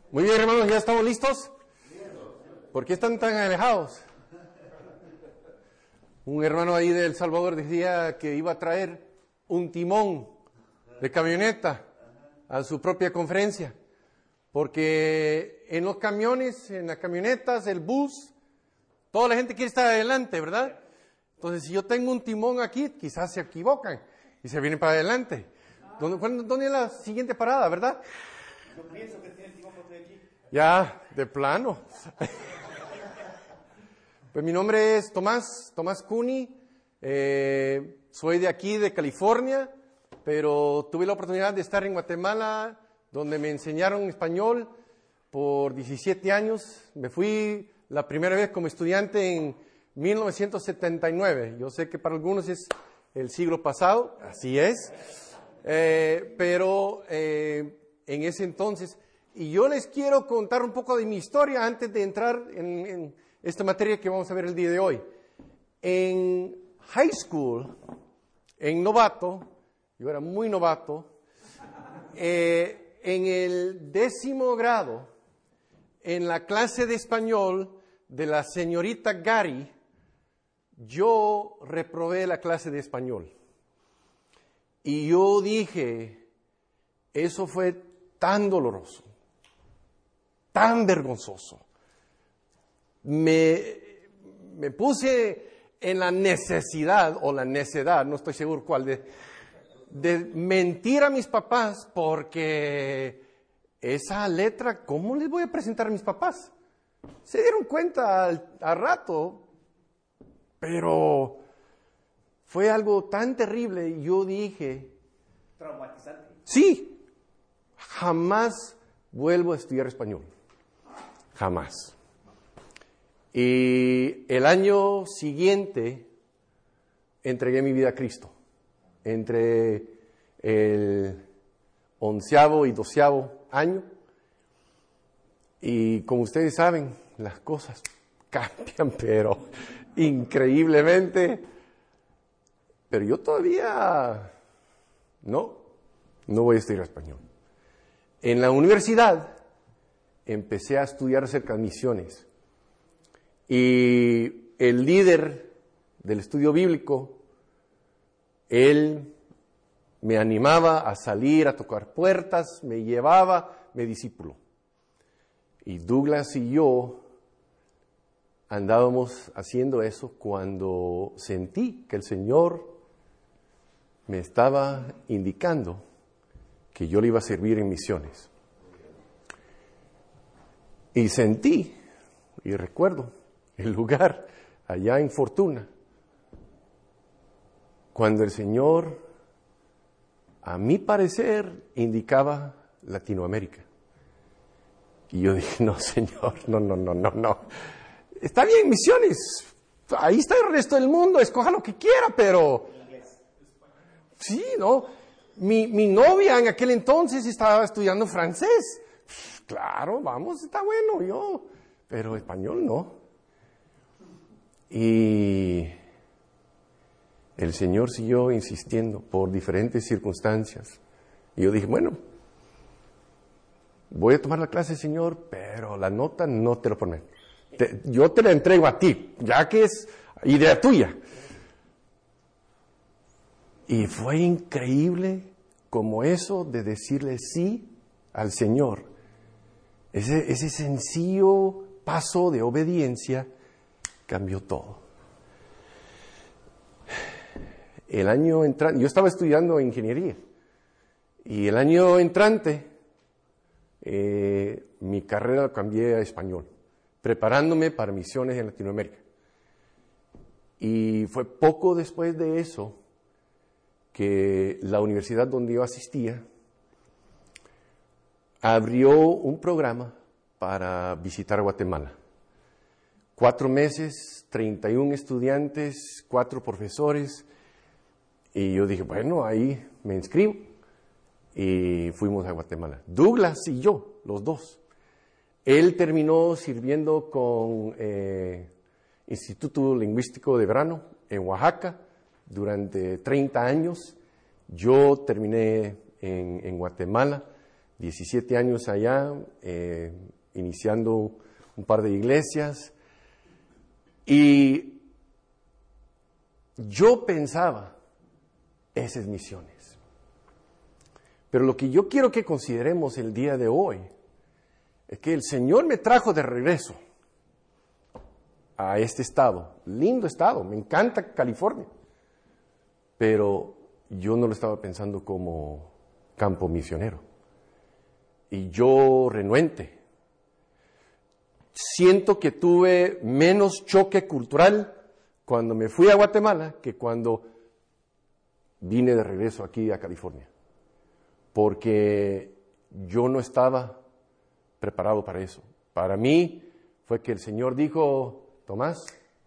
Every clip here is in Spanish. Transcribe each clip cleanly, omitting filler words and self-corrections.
Muy bien, hermanos, ¿ya estamos listos? ¿Por qué están tan alejados? Un hermano ahí de El Salvador decía que iba a traer un timón de camioneta a su propia conferencia, porque en los camiones, en las camionetas, el bus, toda la gente quiere estar adelante, ¿verdad? Entonces, si yo tengo un timón aquí, quizás se equivocan y se vienen para adelante. ¿Dónde es la siguiente parada, verdad? Yo pienso que tiene el timón por aquí. Ya, de plano. Pues mi nombre es Tomás Cuni, soy de aquí, de California, pero tuve la oportunidad de estar en Guatemala, donde me enseñaron español por 17 años. Me fui la primera vez como estudiante en 1979. Yo sé que para algunos es el siglo pasado, así es, pero en ese entonces... Y yo les quiero contar un poco de mi historia antes de entrar en esta materia que vamos a ver el día de hoy. En high school, en novato, yo era muy novato, en el 10º grado, en la clase de español de la señorita Gary, yo reprobé la clase de español. Y yo dije, eso fue tan doloroso, tan vergonzoso. Me puse en la necesidad, o la necedad, no estoy seguro cuál, de mentir a mis papás, porque esa letra, ¿cómo les voy a presentar a mis papás? Se dieron cuenta al rato, pero fue algo tan terrible, y yo dije... Traumatizante. Sí, jamás vuelvo a estudiar español. Jamás. Y el año siguiente entregué mi vida a Cristo. Entre el 11º y 12º año. Y como ustedes saben, las cosas cambian, pero increíblemente. Pero yo todavía no voy a estudiar español. En la universidad empecé a estudiar acerca de misiones. Y el líder del estudio bíblico, él me animaba a salir, a tocar puertas, me llevaba, me discipuló. Y Douglas y yo andábamos haciendo eso cuando sentí que el Señor me estaba indicando que yo le iba a servir en misiones. Y sentí, y recuerdo, el lugar allá en Fortuna, cuando el Señor, a mi parecer, indicaba Latinoamérica. Y yo dije, no, Señor, no. Está bien, misiones, ahí está el resto del mundo, escoja lo que quiera, pero... Sí, ¿no? Mi novia en aquel entonces estaba estudiando francés. Claro, vamos, está bueno, pero español no. Y el Señor siguió insistiendo por diferentes circunstancias. Y yo dije, bueno, voy a tomar la clase, Señor, pero la nota no te lo prometo. Yo te la entrego a ti, ya que es idea tuya. Y fue increíble como eso de decirle sí al Señor. Ese sencillo paso de obediencia cambió todo. El año entrante, yo estaba estudiando ingeniería, y el año entrante mi carrera la cambié a español, preparándome para misiones en Latinoamérica. Y fue poco después de eso que la universidad donde yo asistía abrió un programa para visitar Guatemala. 4 meses, 31 estudiantes, 4 profesores, y yo dije, bueno, ahí me inscribo, y fuimos a Guatemala. Douglas y yo, los dos. Él terminó sirviendo con Instituto Lingüístico de Verano en Oaxaca durante 30 años. Yo terminé en Guatemala 17 años allá, iniciando un par de iglesias. Y yo pensaba, esas misiones. Pero lo que yo quiero que consideremos el día de hoy es que el Señor me trajo de regreso a este estado, lindo estado, me encanta California, pero yo no lo estaba pensando como campo misionero. Y yo renuente. Siento que tuve menos choque cultural cuando me fui a Guatemala que cuando vine de regreso aquí a California. Porque yo no estaba preparado para eso. Para mí fue que el Señor dijo, Tomás,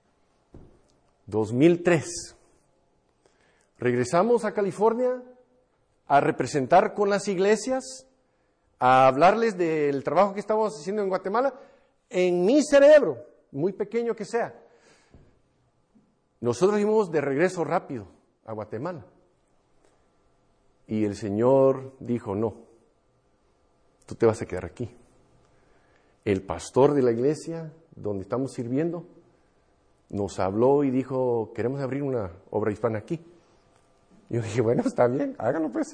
2003, regresamos a California a representar con las iglesias, a hablarles del trabajo que estábamos haciendo en Guatemala. En mi cerebro, muy pequeño que sea, nosotros íbamos de regreso rápido a Guatemala. Y el Señor dijo, no, tú te vas a quedar aquí. El pastor de la iglesia donde estamos sirviendo nos habló y dijo, queremos abrir una obra hispana aquí. Y yo dije, bueno, está bien, háganlo pues.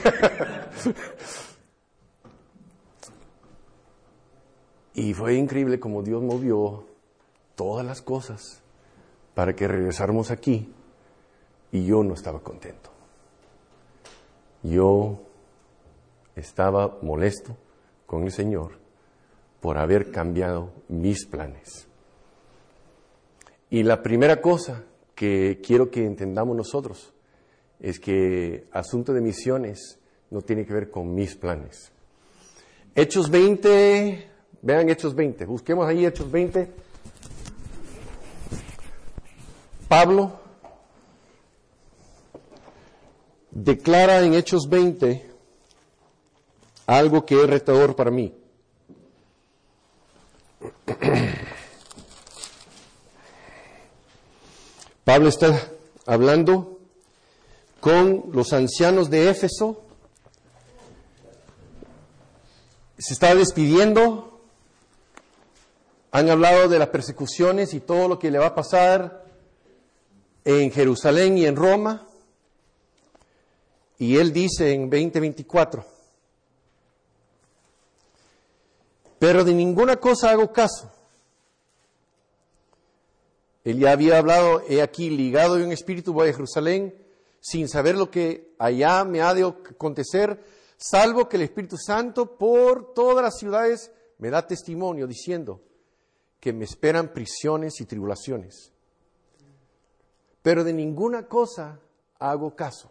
Y fue increíble como Dios movió todas las cosas para que regresáramos aquí y yo no estaba contento. Yo estaba molesto con el Señor por haber cambiado mis planes. Y la primera cosa que quiero que entendamos nosotros es que asunto de misiones no tiene que ver con mis planes. Hechos 20... Vean Hechos 20, busquemos ahí Hechos 20. Pablo declara en Hechos 20 algo que es retador para mí. Pablo está hablando con los ancianos de Éfeso, se está despidiendo. Han hablado de las persecuciones y todo lo que le va a pasar en Jerusalén y en Roma. Y él dice en 20:24, pero de ninguna cosa hago caso. Él ya había hablado, he aquí ligado de un espíritu voy a Jerusalén, sin saber lo que allá me ha de acontecer, salvo que el Espíritu Santo por todas las ciudades me da testimonio diciendo que me esperan prisiones y tribulaciones. Pero de ninguna cosa hago caso,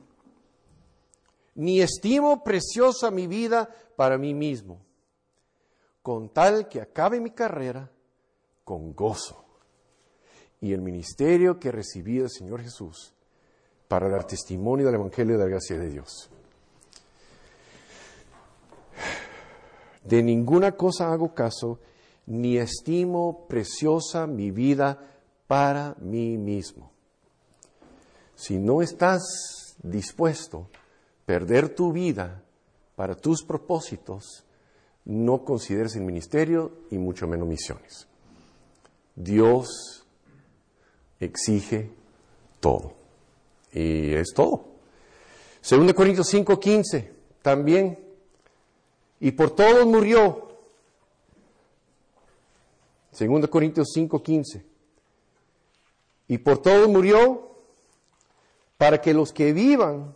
ni estimo preciosa mi vida para mí mismo, con tal que acabe mi carrera con gozo y el ministerio que recibí del Señor Jesús para dar testimonio del Evangelio de la gracia de Dios. De ninguna cosa hago caso, ni estimo preciosa mi vida para mí mismo. Si no estás dispuesto a perder tu vida para tus propósitos, no consideres el ministerio y mucho menos misiones. Dios exige todo. Y es todo. 2 Corintios 5:15 también. Y por todos murió. 2 Corintios 5:15. Y por todos murió para que los que viven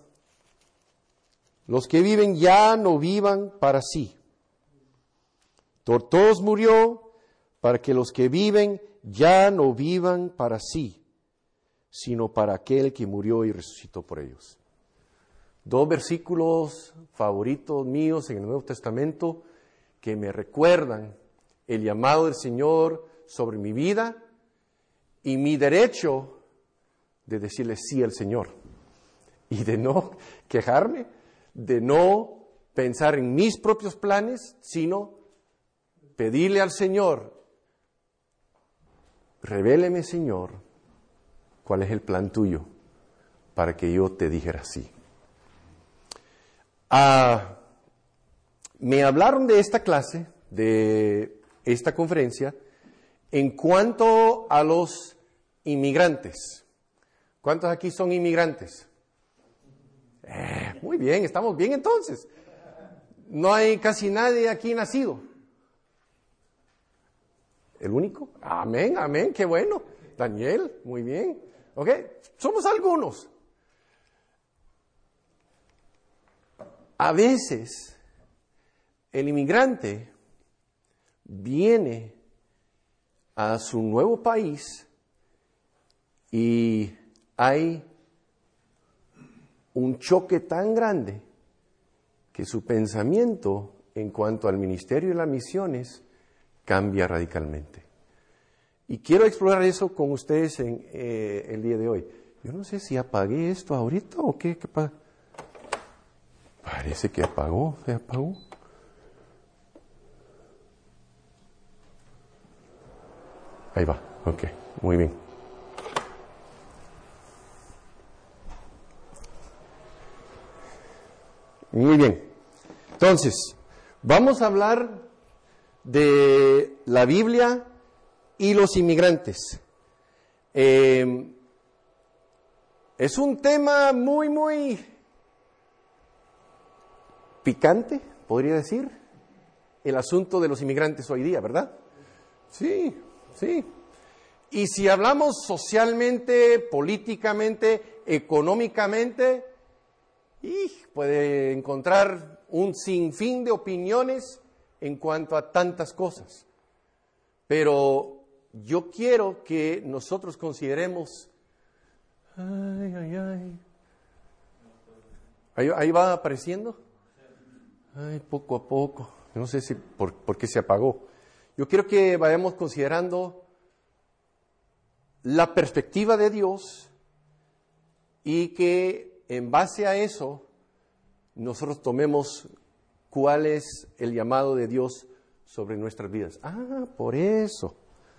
ya no vivan para sí. Por todos murió para que los que viven ya no vivan para sí, sino para aquel que murió y resucitó por ellos. 2 versículos favoritos míos en el Nuevo Testamento que me recuerdan el llamado del Señor sobre mi vida y mi derecho de decirle sí al Señor y de no quejarme, de no pensar en mis propios planes, sino pedirle al Señor, revéleme, Señor, cuál es el plan tuyo para que yo te dijera sí. me hablaron de esta clase, de esta conferencia, en cuanto a los inmigrantes. ¿Cuántos aquí son inmigrantes? Muy bien, estamos bien entonces. No hay casi nadie aquí nacido. ¿El único? Amén, amén, qué bueno. Daniel, muy bien. ¿Ok? Somos algunos. A veces, el inmigrante viene a su nuevo país y hay un choque tan grande que su pensamiento en cuanto al ministerio y las misiones cambia radicalmente. Y quiero explorar eso con ustedes en el día de hoy. Yo no sé si apagué esto ahorita o qué pasa. Parece que se apagó. Ahí va, ok, muy bien. Muy bien. Entonces, vamos a hablar de la Biblia y los inmigrantes. Es un tema muy picante, podría decir, el asunto de los inmigrantes hoy día, ¿verdad? Sí. Y si hablamos socialmente, políticamente, económicamente, puede encontrar un sinfín de opiniones en cuanto a tantas cosas. Pero yo quiero que nosotros consideremos... Ahí va apareciendo. Poco a poco. No sé si por qué se apagó. Yo quiero que vayamos considerando la perspectiva de Dios y que en base a eso nosotros tomemos cuál es el llamado de Dios sobre nuestras vidas. Por eso.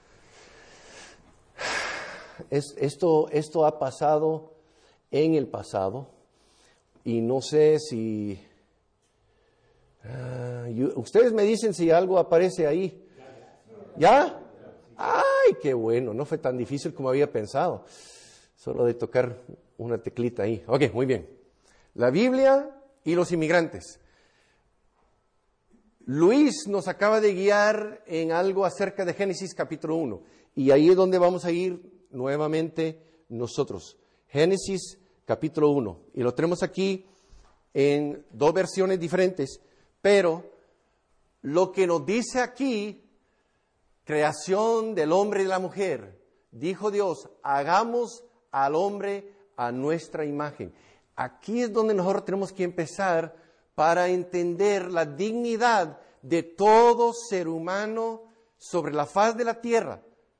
Esto ha pasado en el pasado y no sé si... ustedes me dicen si algo aparece ahí. ¿Ya? ¡Ay, qué bueno! No fue tan difícil como había pensado. Solo de tocar una teclita ahí. Ok, muy bien. La Biblia y los inmigrantes. Luis nos acaba de guiar en algo acerca de Génesis capítulo 1. Y ahí es donde vamos a ir nuevamente nosotros. Génesis capítulo 1. Y lo tenemos aquí en dos versiones diferentes. Pero lo que nos dice aquí... Creación del hombre y de la mujer. Dijo Dios, hagamos al hombre a nuestra imagen. Aquí es donde nosotros tenemos que empezar para entender la dignidad de todo ser humano sobre la faz de la tierra.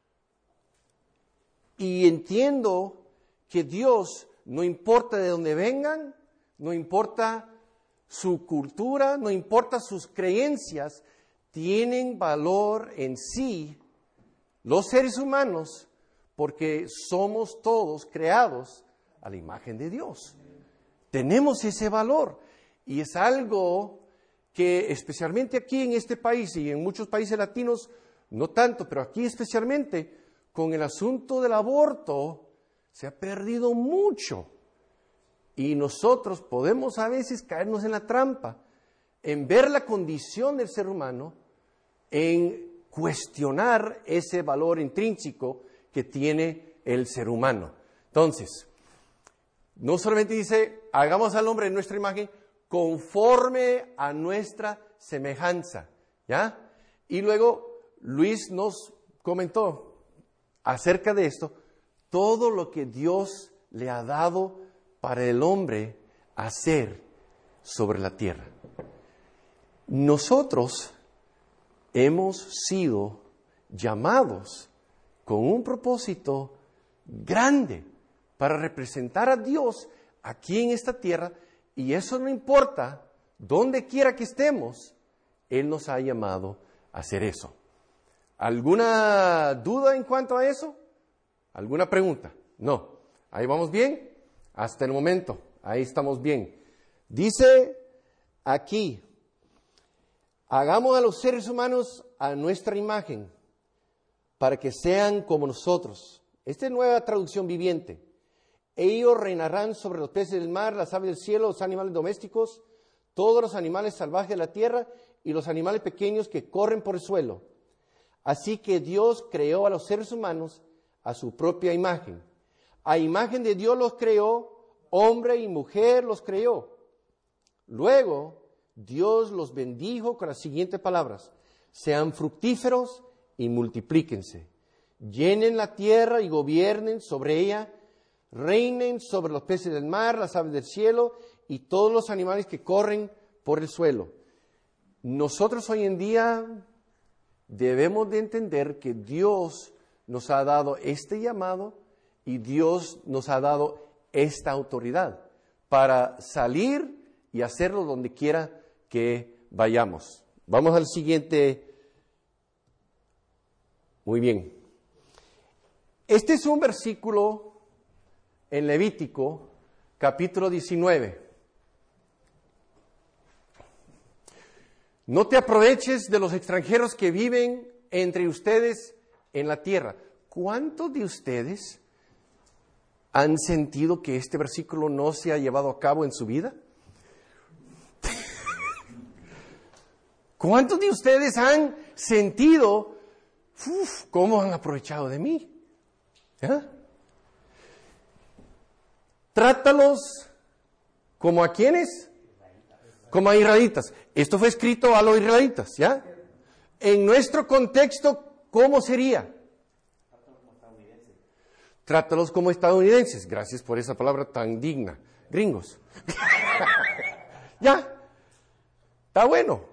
Y entiendo que Dios, no importa de dónde vengan, no importa su cultura, no importa sus creencias, tienen valor en sí los seres humanos porque somos todos creados a la imagen de Dios. Tenemos ese valor y es algo que especialmente aquí en este país y en muchos países latinos, no tanto, pero aquí especialmente con el asunto del aborto se ha perdido mucho y nosotros podemos a veces caernos en la trampa en ver la condición del ser humano, en cuestionar ese valor intrínseco que tiene el ser humano. Entonces, no solamente dice, hagamos al hombre en nuestra imagen, conforme a nuestra semejanza, ¿ya? Y luego Luis nos comentó acerca de esto, todo lo que Dios le ha dado para el hombre hacer sobre la tierra. Nosotros hemos sido llamados con un propósito grande para representar a Dios aquí en esta tierra y eso no importa donde quiera que estemos, Él nos ha llamado a hacer eso. ¿Alguna duda en cuanto a eso? ¿Alguna pregunta? No. ¿Ahí vamos bien? Hasta el momento, ahí estamos bien. Dice aquí, hagamos a los seres humanos a nuestra imagen, para que sean como nosotros. Esta es nueva traducción viviente. Ellos reinarán sobre los peces del mar, las aves del cielo, los animales domésticos, todos los animales salvajes de la tierra y los animales pequeños que corren por el suelo. Así que Dios creó a los seres humanos a su propia imagen. A imagen de Dios los creó, hombre y mujer los creó. Luego, Dios los bendijo con las siguientes palabras: sean fructíferos y multiplíquense, llenen la tierra y gobiernen sobre ella, reinen sobre los peces del mar, las aves del cielo y todos los animales que corren por el suelo. Nosotros hoy en día debemos de entender que Dios nos ha dado este llamado y Dios nos ha dado esta autoridad para salir y hacerlo donde quiera que vayamos. Vamos al siguiente. Muy bien. Este es un versículo en Levítico, capítulo 19. No te aproveches de los extranjeros que viven entre ustedes en la tierra. ¿Cuántos de ustedes han sentido que este versículo no se ha llevado a cabo en su vida? ¿Cuántos de ustedes han sentido, cómo han aprovechado de mí? Trátalos como a quienes, como a israelitas. Esto fue escrito a los israelitas, ¿ya? En nuestro contexto, ¿cómo sería? Trátalos como estadounidenses. Gracias por esa palabra tan digna. Gringos. Ya. Está bueno.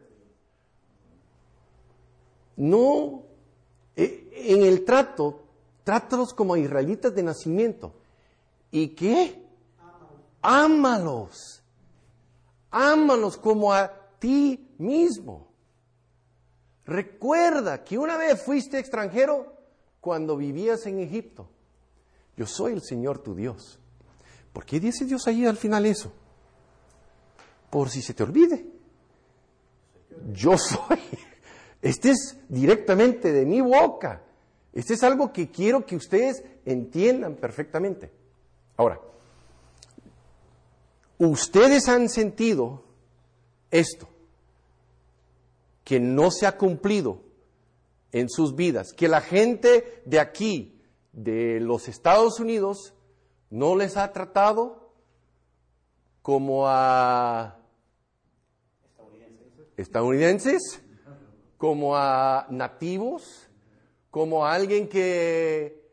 No, en el trato, trátalos como a israelitas de nacimiento. ¿Y qué? Ámalos. Ámalos como a ti mismo. Recuerda que una vez fuiste extranjero cuando vivías en Egipto. Yo soy el Señor tu Dios. ¿Por qué dice Dios ahí al final eso? Por si se te olvide. Yo soy. Este es directamente de mi boca. Este es algo que quiero que ustedes entiendan perfectamente. Ahora, ustedes han sentido esto, que no se ha cumplido en sus vidas, que la gente de aquí, de los Estados Unidos, no les ha tratado como a estadounidenses, como a nativos, como a alguien que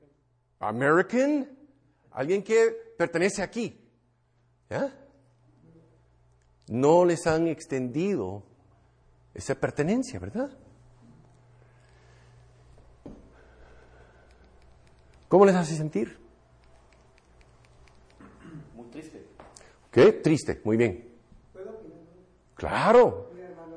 alguien que pertenece aquí. ¿Ya? No les han extendido esa pertenencia, ¿verdad? ¿Cómo les hace sentir? Muy triste. ¿Qué? Triste, muy bien. ¿Puedo opinar? Claro. Mira, hermano,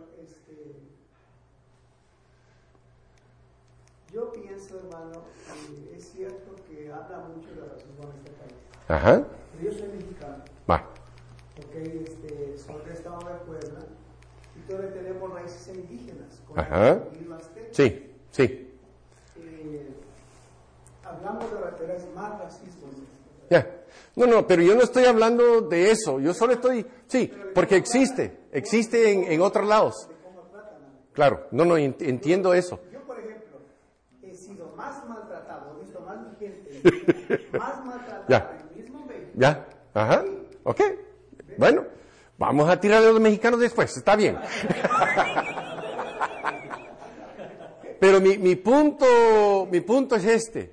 yo pienso, hermano, que es cierto que habla mucho de racismo en este país. Ajá. Pero yo soy mexicano. Va. Porque soy del estado de Puebla y todavía tenemos raíces indígenas. Con Ajá. el azteca. Sí, sí. Hablamos de más racismo. Ya. No, pero yo no estoy hablando de eso. Yo solo estoy, sí, porque existe en otros lados. Claro, no, entiendo eso. Yo, por ejemplo, he sido más maltratado, he visto más gente, más maltratada Ya. en el mismo México. Ya, ajá, ok. Bueno, vamos a tirar a los mexicanos después, está bien. Pero mi punto es este,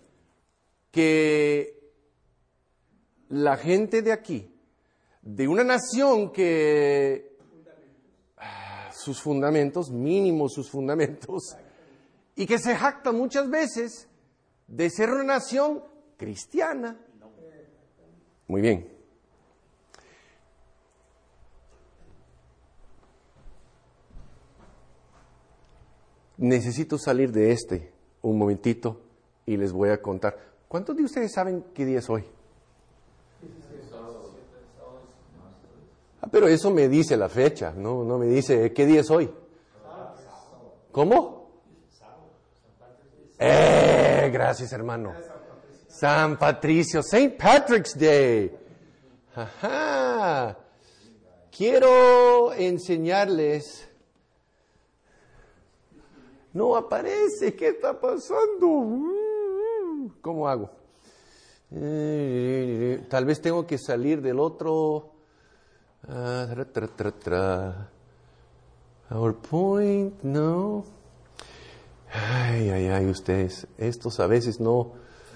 que la gente de aquí, de una nación que sus fundamentos, mínimos sus fundamentos, y que se jacta muchas veces de ser una nación cristiana. Muy bien. Necesito salir de un momentito y les voy a contar. ¿Cuántos de ustedes saben qué día es hoy? Pero eso me dice la fecha, no me dice qué día es hoy. ¿Cómo? Gracias, hermano. San Patricio, St. Patrick's Day. Ajá. Quiero enseñarles. No aparece, ¿qué está pasando? ¿Cómo hago? Tal vez tengo que salir del otro. PowerPoint, no. Ay, ustedes, estos a veces no.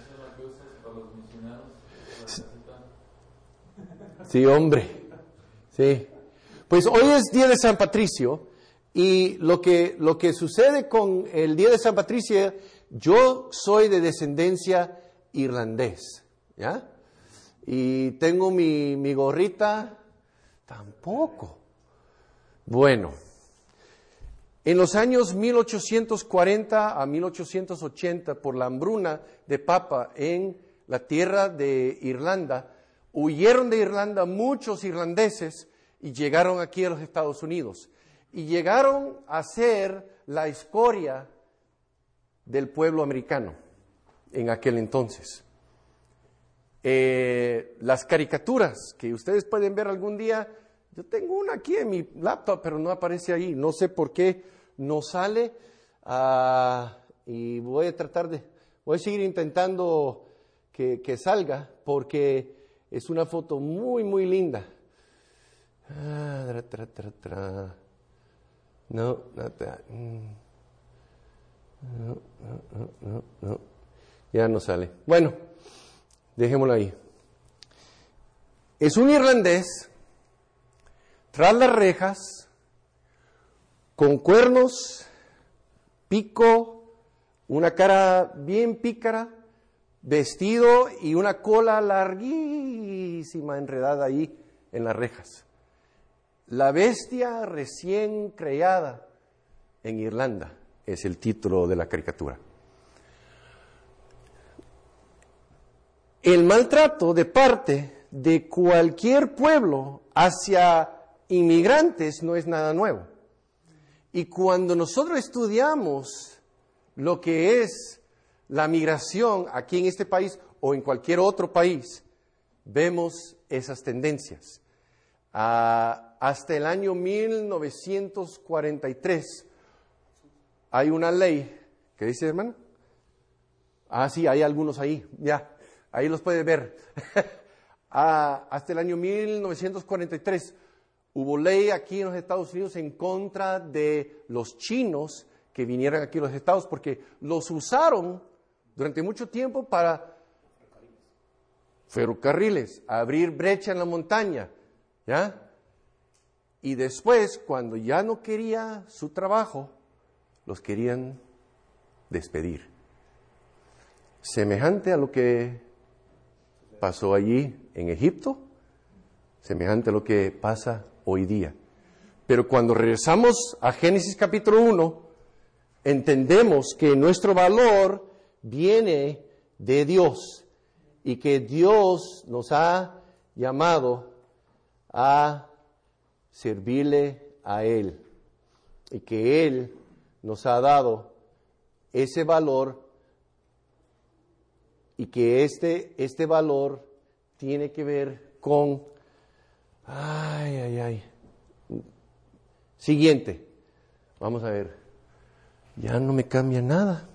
Sí, hombre. Sí. Pues hoy es día de San Patricio y lo que sucede con el día de San Patricio, yo soy de descendencia irlandés, ¿ya? Y tengo mi gorrita, tampoco. Bueno, en los años 1840 a 1880, por la hambruna de papa en la tierra de Irlanda, huyeron de Irlanda muchos irlandeses y llegaron aquí a los Estados Unidos. Y llegaron a ser la escoria del pueblo americano en aquel entonces. Las caricaturas que ustedes pueden ver algún día, yo tengo una aquí en mi laptop, pero no aparece ahí. No sé por qué no sale. Y voy a seguir intentando que salga, porque es una foto muy, muy linda. No. Ya no sale. Bueno, dejémoslo ahí. Es un irlandés tras las rejas, con cuernos, pico, una cara bien pícara, vestido y una cola larguísima enredada ahí en las rejas. La bestia recién creada en Irlanda es el título de la caricatura. El maltrato de parte de cualquier pueblo hacia inmigrantes no es nada nuevo. Y cuando nosotros estudiamos lo que es la migración aquí en este país o en cualquier otro país, vemos esas tendencias. Hasta el año 1943 hay una ley, ¿qué dice, hermano? Sí, hay algunos ahí, ya, ahí los puede ver. Hasta el año 1943 hubo ley aquí en los Estados Unidos en contra de los chinos que vinieran aquí a los Estados, porque los usaron durante mucho tiempo para ferrocarriles, abrir brecha en la montaña, ¿ya? Y después, cuando ya no quería su trabajo, los querían despedir. Semejante a lo que pasó allí en Egipto, semejante a lo que pasa hoy día. Pero cuando regresamos a Génesis capítulo 1, entendemos que nuestro valor viene de Dios y que Dios nos ha llamado a servirle a Él y que Él nos ha dado ese valor y que este valor tiene que ver con... Siguiente. Vamos a ver. Ya no me cambia nada.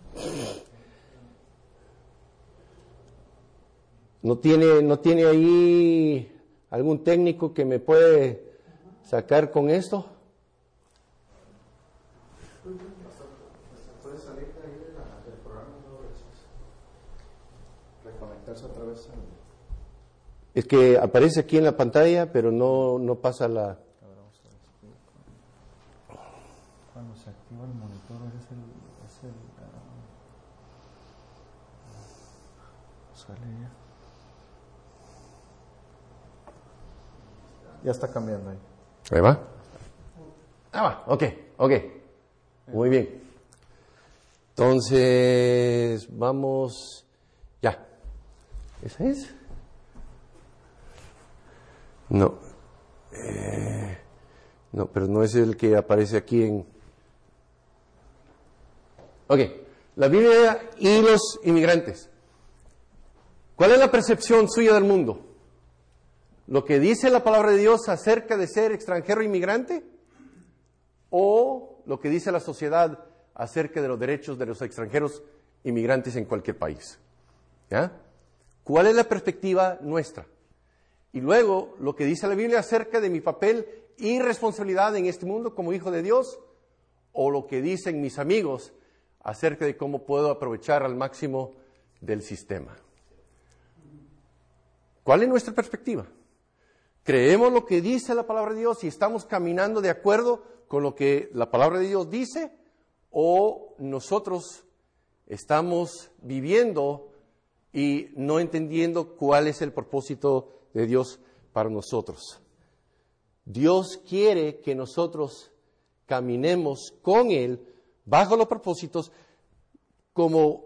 ¿No tiene ahí algún técnico que me puede sacar con esto? Puede salir de ahí del programa y luego reconectarse otra vez. Es que aparece aquí en la pantalla, pero no pasa la... Cuando se activa el monitor sale ya. Ya está cambiando ahí. ¿Ahí va? Va, ok. Muy bien. Entonces, vamos... Ya. ¿Esa es? No. No, pero no es el que aparece aquí en... Ok, la Biblia y los inmigrantes. ¿Cuál es la percepción suya del mundo? ¿Lo que dice la palabra de Dios acerca de ser extranjero e inmigrante? ¿O lo que dice la sociedad acerca de los derechos de los extranjeros inmigrantes en cualquier país? ¿Ya? ¿Cuál es la perspectiva nuestra? Y luego, lo que dice la Biblia acerca de mi papel y responsabilidad en este mundo como hijo de Dios, o lo que dicen mis amigos acerca de cómo puedo aprovechar al máximo del sistema. ¿Cuál es nuestra perspectiva? ¿Creemos lo que dice la palabra de Dios y estamos caminando de acuerdo con lo que la palabra de Dios dice? ¿O nosotros estamos viviendo y no entendiendo cuál es el propósito de Dios para nosotros? Dios quiere que nosotros caminemos con Él bajo los propósitos como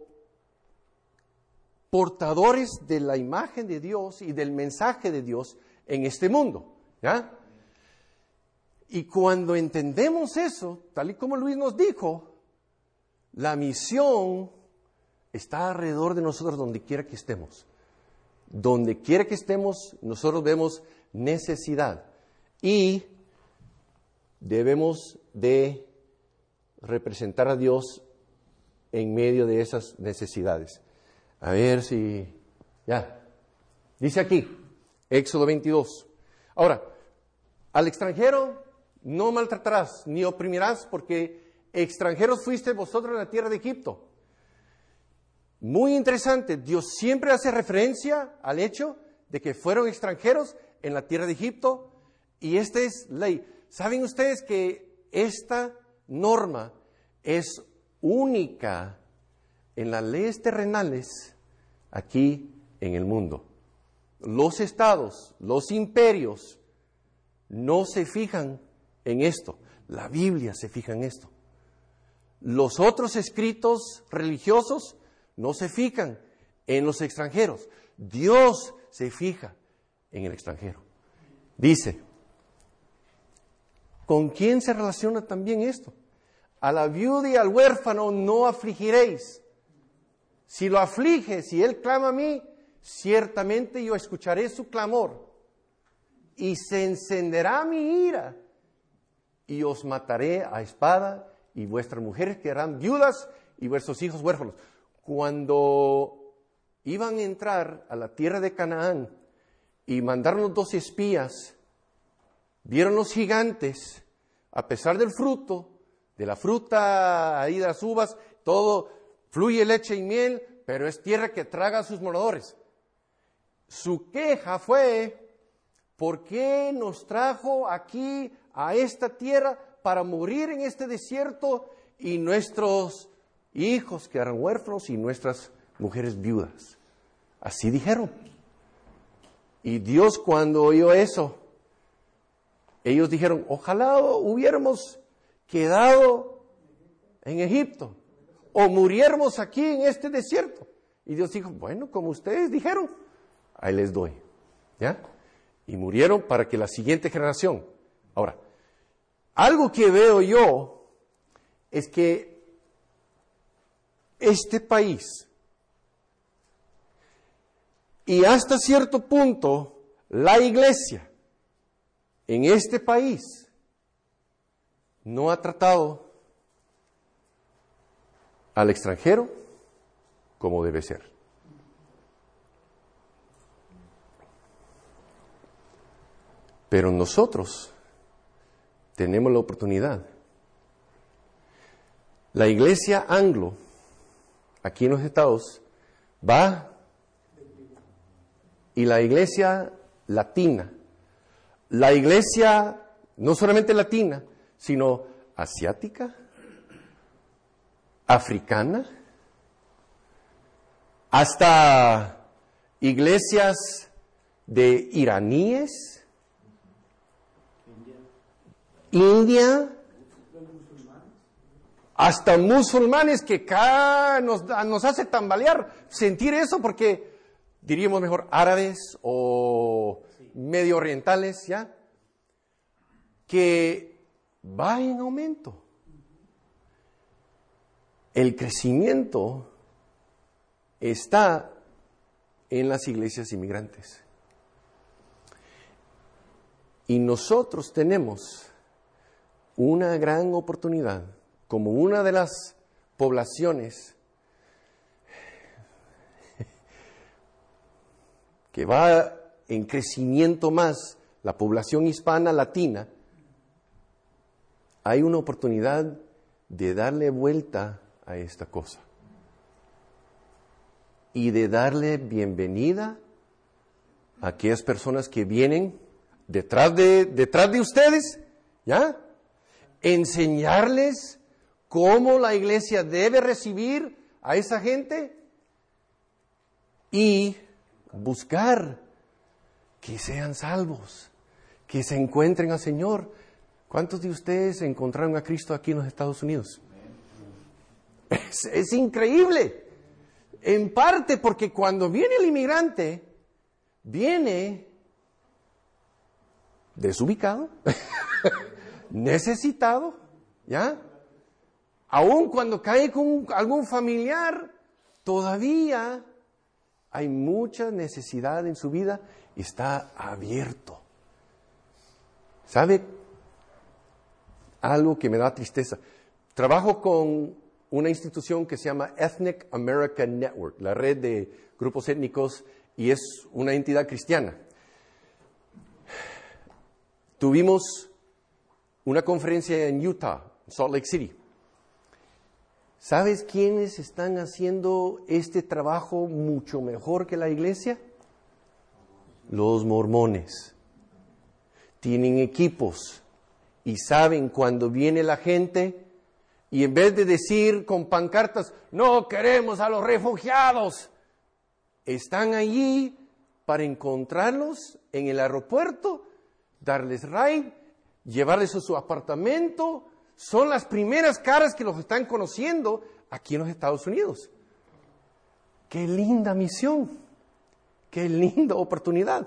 portadores de la imagen de Dios y del mensaje de Dios en este mundo, ¿ya? Y cuando entendemos eso, tal y como Luis nos dijo, la misión está alrededor de nosotros donde quiera que estemos. Donde quiera que estemos, nosotros vemos necesidad y debemos de representar a Dios en medio de esas necesidades. A ver si... Ya. Dice aquí, Éxodo 22. Ahora, al extranjero no maltratarás ni oprimirás, porque extranjeros fuiste vosotros en la tierra de Egipto. Muy interesante, Dios siempre hace referencia al hecho de que fueron extranjeros en la tierra de Egipto, y esta es ley. ¿Saben ustedes que esta norma es única en las leyes terrenales aquí en el mundo? Los estados, los imperios no se fijan en esto. La Biblia se fija en esto. Los otros escritos religiosos no se fijan en los extranjeros. Dios se fija en el extranjero. Dice, ¿con quién se relaciona también esto? A la viuda y al huérfano no afligiréis. Si lo aflige, si él clama a mí, ciertamente yo escucharé su clamor, y se encenderá mi ira, y os mataré a espada, y vuestras mujeres quedarán viudas, y vuestros hijos huérfanos. Cuando iban a entrar a la tierra de Canaán, y mandaron los 2 espías, vieron los gigantes, a pesar del fruto, de la fruta, ahí de las uvas, todo fluye leche y miel, pero es tierra que traga a sus moradores. Su queja fue, ¿por qué nos trajo aquí a esta tierra para morir en este desierto y nuestros hijos quedaron huérfanos y nuestras mujeres viudas? Así dijeron. Y Dios, cuando oyó eso, ellos dijeron, ojalá hubiéramos quedado en Egipto o muriéramos aquí en este desierto. Y Dios dijo, bueno, como ustedes dijeron, ahí les doy, ¿ya? Y murieron para que la siguiente generación. Ahora, algo que veo yo es que este país, y hasta cierto punto la iglesia en este país, no ha tratado al extranjero como debe ser. Pero nosotros tenemos la oportunidad. La iglesia anglo, aquí en los Estados, va, y la iglesia latina, la iglesia no solamente latina, sino asiática, africana, hasta iglesias de iraníes, India, hasta musulmanes, que acá nos hace tambalear sentir eso, porque diríamos mejor árabes o medio orientales, ¿ya? que va en aumento. El crecimiento está en las iglesias inmigrantes. Y nosotros tenemos una gran oportunidad como una de las poblaciones que va en crecimiento más, la población hispana latina. Hay una oportunidad de darle vuelta a esta cosa y de darle bienvenida a aquellas personas que vienen detrás de ustedes, ¿ya? Enseñarles cómo la iglesia debe recibir a esa gente y buscar que sean salvos, que se encuentren al Señor. ¿Cuántos de ustedes encontraron a Cristo aquí en los Estados Unidos? Es increíble. En parte porque cuando viene el inmigrante, viene desubicado, necesitado, ¿ya? Aún cuando cae con algún familiar, todavía hay mucha necesidad en su vida y está abierto. ¿Sabe? Algo que me da tristeza. Trabajo con una institución que se llama Ethnic American Network, la red de grupos étnicos, y es una entidad cristiana. Tuvimos una conferencia en Utah, Salt Lake City. ¿Sabes quiénes están haciendo este trabajo mucho mejor que la iglesia? Los mormones. Tienen equipos y saben cuando viene la gente y en vez de decir con pancartas, no queremos a los refugiados, están allí para encontrarlos en el aeropuerto, darles ride, llevarles a su apartamento. Son las primeras caras que los están conociendo aquí en los Estados Unidos. ¡Qué linda misión! ¡Qué linda oportunidad!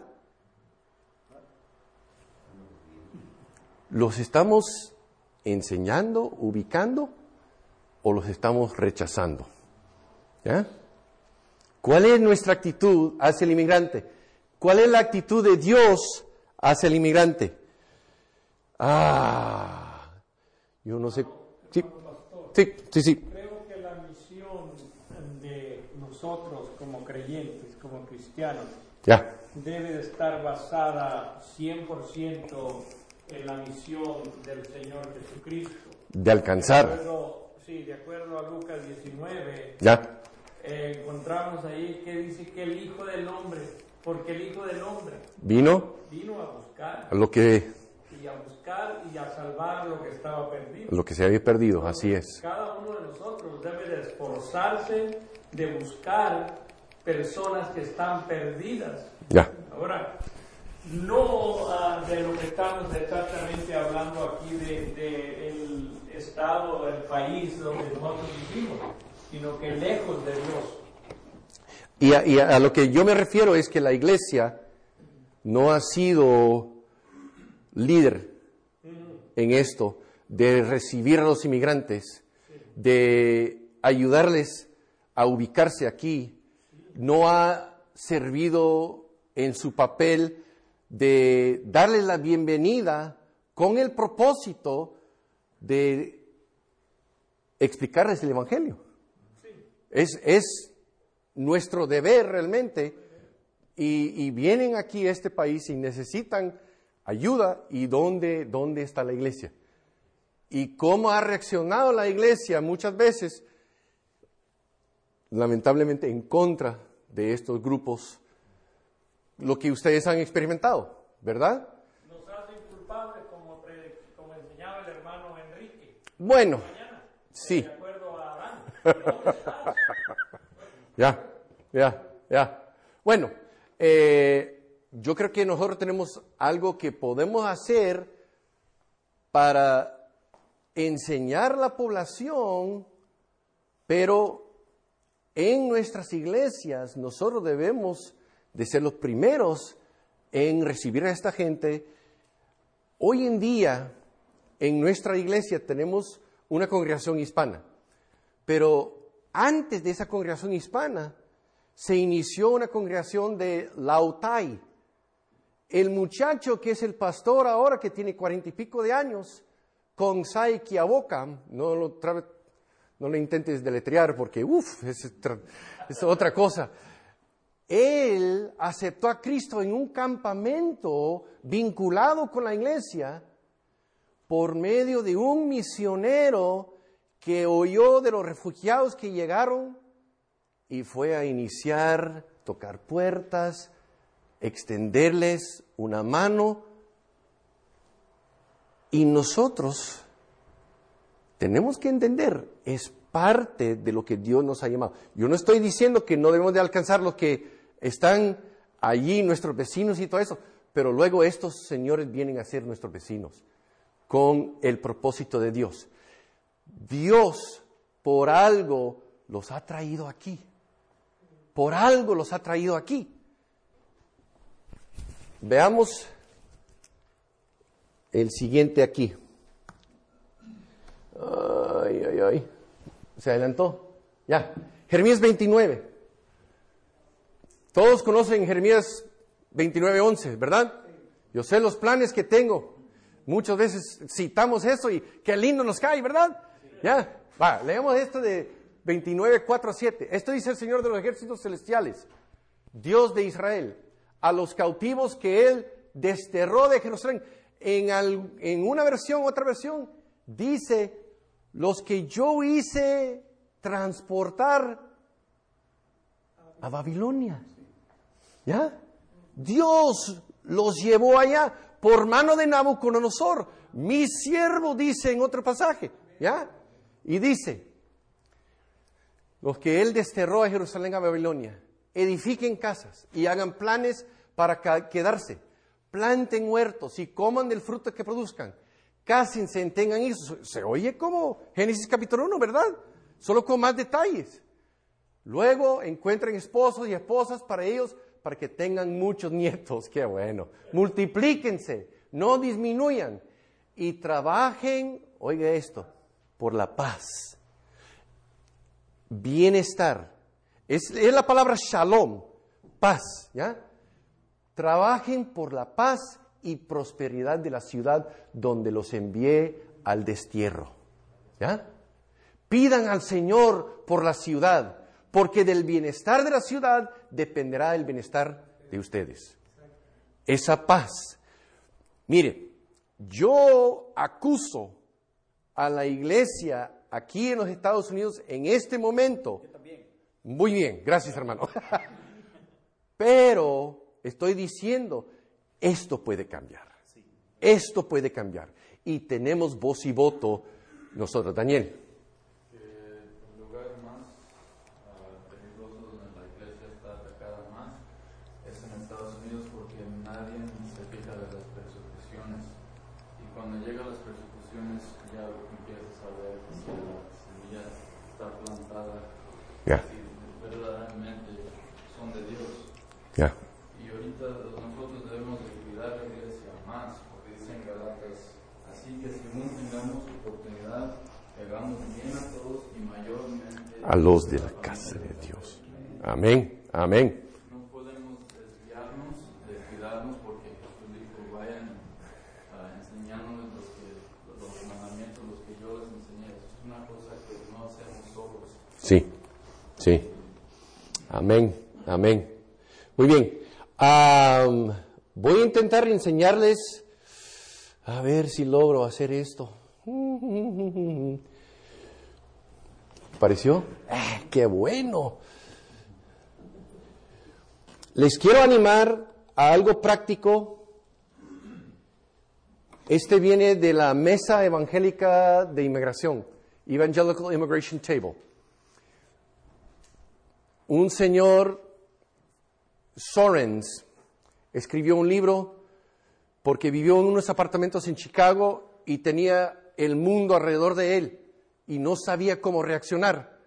¿Los estamos enseñando, ubicando o los estamos rechazando? ¿Ya? ¿Cuál es nuestra actitud hacia el inmigrante? ¿Cuál es la actitud de Dios hacia el inmigrante? Yo no sé. Sí. Creo que la misión de nosotros como creyentes, como cristianos, Ya. debe de estar basada 100% en la misión del Señor Jesucristo. De alcanzar. De acuerdo a Lucas 19, Ya. encontramos ahí que dice que el Hijo del Hombre, porque el Hijo del Hombre Vino vino a buscar a lo que y a salvar lo que estaba perdido. Lo que se había perdido, así es. Cada uno de nosotros debe de esforzarse de buscar personas que están perdidas. Ya. Ahora, no de lo que estamos exactamente hablando aquí del estado, del país donde nosotros vivimos, sino que lejos de Dios. Y a lo que yo me refiero es que la iglesia no ha sido líder en esto, de recibir a los inmigrantes, de ayudarles a ubicarse aquí. No ha servido en su papel de darles la bienvenida con el propósito de explicarles el Evangelio. Es nuestro deber realmente, y vienen aquí a este país y necesitan ayuda. ¿Y dónde está la iglesia? ¿Y cómo ha reaccionado la iglesia muchas veces? Lamentablemente en contra de estos grupos, lo que ustedes han experimentado, ¿verdad? Nos hacen culpables como enseñaba el hermano Enrique. Bueno, Mañana, sí. De acuerdo a Adán. ¿Dónde estás? Ya. Bueno, yo creo que nosotros tenemos algo que podemos hacer para enseñar a la población, pero en nuestras iglesias nosotros debemos de ser los primeros en recibir a esta gente Hoy en día, en nuestra iglesia tenemos una congregación hispana, pero antes de esa congregación hispana se inició una congregación de Lautai. El muchacho que es el pastor ahora, que tiene 40 y pico de años, Konsai Kiabokam, no lo intentes deletrear porque, es otra cosa. Él aceptó a Cristo en un campamento vinculado con la iglesia por medio de un misionero que oyó de los refugiados que llegaron y fue a iniciar, tocar puertas, extenderles una mano. Y nosotros tenemos que entender, es parte de lo que Dios nos ha llamado. Yo no estoy diciendo que no debemos de alcanzar los que están allí, nuestros vecinos y todo eso, pero luego estos señores vienen a ser nuestros vecinos con el propósito de Dios. Dios por algo los ha traído aquí. Por algo los ha traído aquí. Veamos el siguiente aquí. Se adelantó. Ya. Jeremías 29. Todos conocen Jeremías 29:11, ¿verdad? Yo sé los planes que tengo. Muchas veces citamos eso y qué lindo nos cae, ¿verdad? Ya. Va, leemos esto de 29:4-7. Esto dice el Señor de los ejércitos celestiales, Dios de Israel, a los cautivos que Él desterró de Jerusalén. En una versión, otra versión, dice, los que yo hice transportar a Babilonia. ¿Ya? Dios los llevó allá por mano de Nabucodonosor. Mi siervo, dice en otro pasaje. ¿Ya? Y dice, los que Él desterró a Jerusalén, a Babilonia, edifiquen casas y hagan planes para quedarse. Planten huertos y coman del fruto que produzcan. Cásense, tengan hijos. Se oye como Génesis capítulo 1, ¿verdad? Solo con más detalles. Luego encuentren esposos y esposas para ellos, para que tengan muchos nietos. ¡Qué bueno! Multiplíquense, no disminuyan. Y trabajen, oiga esto, por la paz. Bienestar. Es la palabra shalom, paz, ¿ya? Trabajen por la paz y prosperidad de la ciudad donde los envié al destierro. ¿Ya? Pidan al Señor por la ciudad, porque del bienestar de la ciudad dependerá el bienestar de ustedes. Esa paz. Mire, yo acuso a la iglesia aquí en los Estados Unidos en este momento. Yo también. Muy bien, gracias hermano. Pero estoy diciendo, esto puede cambiar. Esto puede cambiar. Y tenemos voz y voto nosotros. Daniel. Que el lugar más peligroso donde la iglesia está atacada más es en Estados Unidos, porque nadie se fija de las persecuciones. Y cuando llegan las persecuciones ya empiezas a ver si la semilla está plantada, si verdaderamente son de Dios. Ya. Y ahorita nosotros debemos de cuidar la iglesia más, porque dicen Galatas, así que según tengamos oportunidad, hagamos bien a todos y mayormente A los de la casa de Dios. Amén, amén. No podemos desviarnos de cuidarnos, porque Jesús dijo, vayan enseñándoles los mandamientos, los que yo les enseñé. Eso es una cosa que no hacemos solos. Sí, sí. Amén, amén. Muy bien. Voy a intentar enseñarles, a ver si logro hacer esto. ¿Pareció? ¡Qué bueno! Les quiero animar a algo práctico. Este viene de la Mesa Evangélica de Inmigración, Evangelical Immigration Table. Un señor, Sorens, escribió un libro porque vivió en unos apartamentos en Chicago y tenía el mundo alrededor de él y no sabía cómo reaccionar.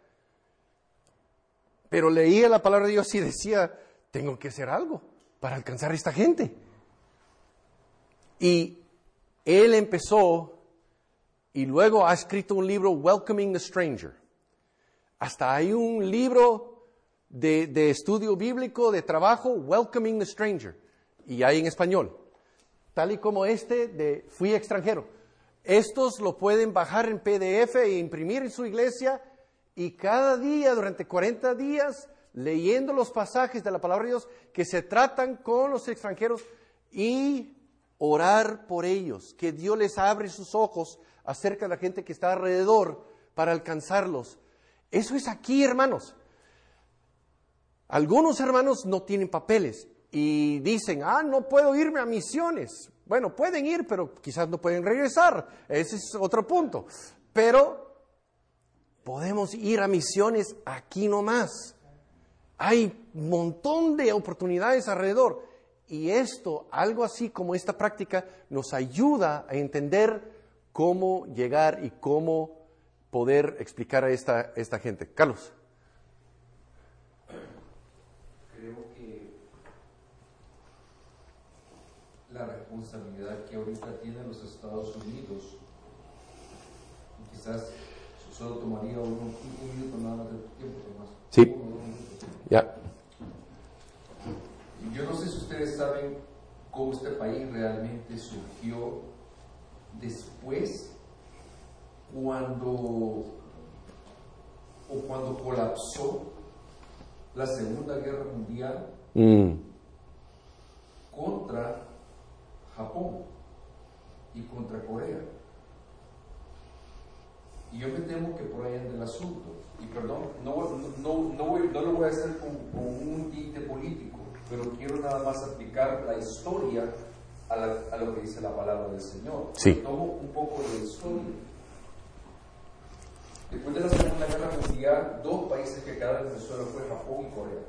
Pero leía la palabra de Dios y decía, tengo que hacer algo para alcanzar a esta gente. Y Él empezó y luego ha escrito un libro, Welcoming the Stranger. Hasta hay un libro de estudio bíblico, de trabajo, Welcoming the Stranger. Y hay en español. Tal y como de Fui Extranjero. Estos lo pueden bajar en PDF e imprimir en su iglesia y cada día, durante 40 días, leyendo los pasajes de la palabra de Dios que se tratan con los extranjeros y orar por ellos, que Dios les abre sus ojos acerca de la gente que está alrededor para alcanzarlos. Eso es aquí, hermanos. Algunos hermanos no tienen papeles y dicen, no puedo irme a misiones. Bueno, pueden ir, pero quizás no pueden regresar. Ese es otro punto. Pero podemos ir a misiones aquí nomás. Hay un montón de oportunidades alrededor. Y esto, algo así como esta práctica, nos ayuda a entender cómo llegar y cómo poder explicar a esta gente. Carlos. Creo que la responsabilidad que ahorita tienen los Estados Unidos, y quizás solo tomaría un minuto nada más de tu tiempo, Tomás. Sí. 1 o 2 minutos. Ya. Yo no sé si ustedes saben cómo este país realmente surgió después, cuando colapsó la Segunda Guerra Mundial contra Japón y contra Corea. Y yo me temo que por ahí anda el asunto. Y perdón, no lo voy a hacer con un tinte político, pero quiero nada más aplicar la historia a lo que dice la palabra del Señor. Sí. Tomo un poco de la historia. Después de la Segunda Guerra Mundial, 2 países que quedaron en Venezuela fue Japón y Corea.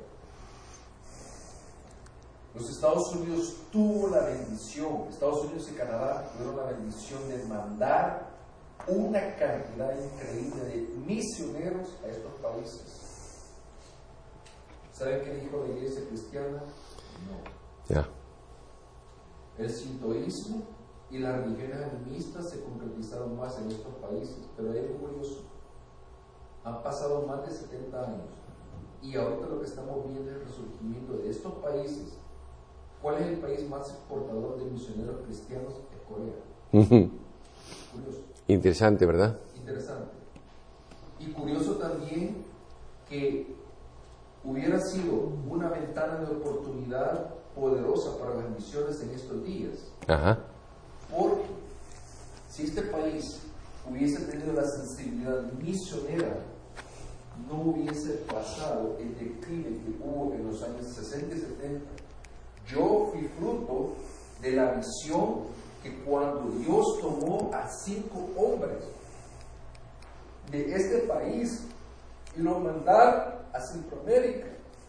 Los Estados Unidos tuvo la bendición, Estados Unidos y Canadá tuvieron la bendición de mandar una cantidad increíble de misioneros a estos países. ¿Saben qué dijo la iglesia cristiana? No. Ya. El sintoísmo y las religiones animistas se concretizaron más en estos países, pero es curioso. Han pasado más de 70 años y ahorita lo que estamos viendo es el resurgimiento de estos países. ¿Cuál es el país más exportador de misioneros cristianos? Es Corea. Curioso. Interesante, ¿verdad? Interesante. Y curioso también que hubiera sido una ventana de oportunidad poderosa para las misiones en estos días. Ajá. Porque si este país hubiese tenido la sensibilidad misionera, no hubiese pasado el declive que hubo en los años 60 y 70. Yo fui fruto de la visión que cuando Dios tomó a 5 hombres de este país y los mandaron a Centroamérica,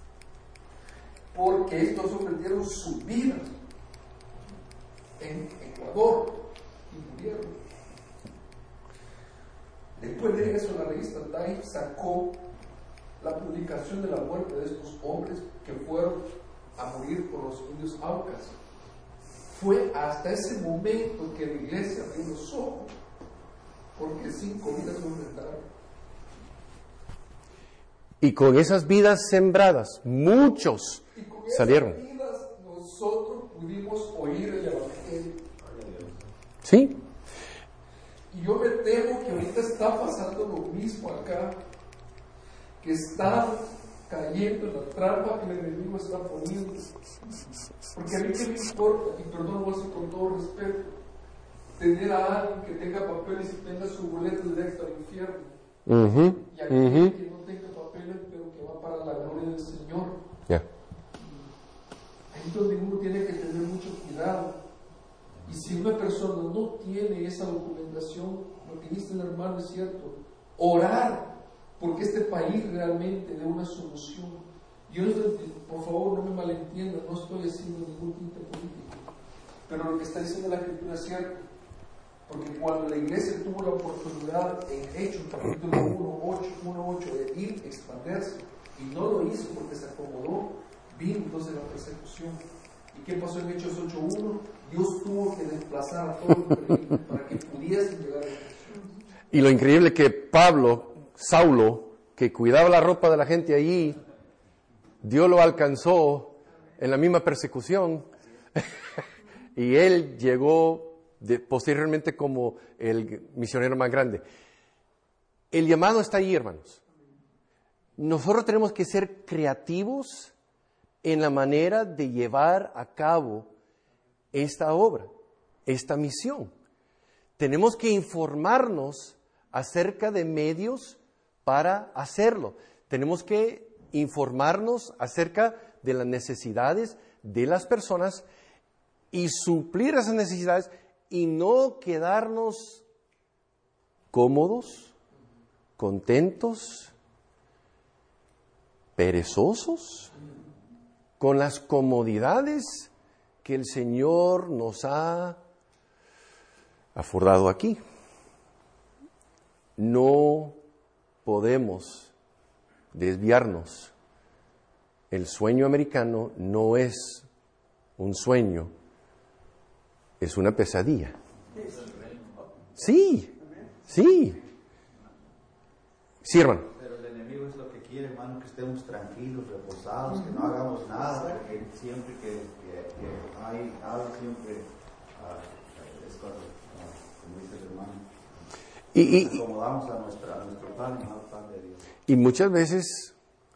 porque estos hombres dieron su vida en Ecuador y murieron. Después de eso, la revista Time sacó la publicación de la muerte de estos hombres que fueron a morir por los indios Aucas. Fue hasta ese momento que la iglesia abrió los ojos, porque 5 vidas lo enfrentaron. Y con esas vidas sembradas, muchos Y con salieron. esas vidas nosotros pudimos oír el evangelio. ¿Sí? Y yo me temo que ahorita está pasando lo mismo acá, que está cayendo en la trampa que el enemigo está poniendo. Porque a mí que me importa, y perdón, lo hago con todo respeto, tener a alguien que tenga papeles y tenga su boleto directo al infierno. Y aquel que no tenga papeles, pero que va para la gloria del Señor. Ya. Ahí es donde uno tiene que tener mucho cuidado. Y si una persona no tiene esa documentación, lo que dice el hermano es cierto, orar porque este país realmente dé una solución. Yo, por favor, no me malentiendan, no estoy haciendo ningún tinte político, pero lo que está diciendo la Escritura es cierto, porque cuando la iglesia tuvo la oportunidad en Hechos, capítulo 1:8, de ir, expandirse, y no lo hizo porque se acomodó, vino entonces la persecución. ¿Y qué pasó en Hechos 8:1? Dios tuvo que desplazar a todo el peregrino para que pudiesen llegar a Jesús. Y lo increíble que Saulo, que cuidaba la ropa de la gente allí, Dios lo alcanzó en la misma persecución y él llegó posteriormente como el misionero más grande. El llamado está ahí, hermanos. Nosotros tenemos que ser creativos en la manera de llevar a cabo esta obra, esta misión. Tenemos que informarnos acerca de medios para hacerlo. Tenemos que informarnos acerca de las necesidades de las personas y suplir esas necesidades y no quedarnos cómodos, contentos, perezosos con las comodidades que el Señor nos ha afordado aquí. No podemos desviarnos. El sueño americano no es un sueño, es una pesadilla. Sí, sí. Sí, hermano. Pero el enemigo es lo que quiere, hermano, que estemos tranquilos, reposados, que no hagamos nada, porque siempre que hay algo, siempre es cuando, como dice el hermano, nos acomodamos a nuestro plan, no al plan de Dios. Y muchas veces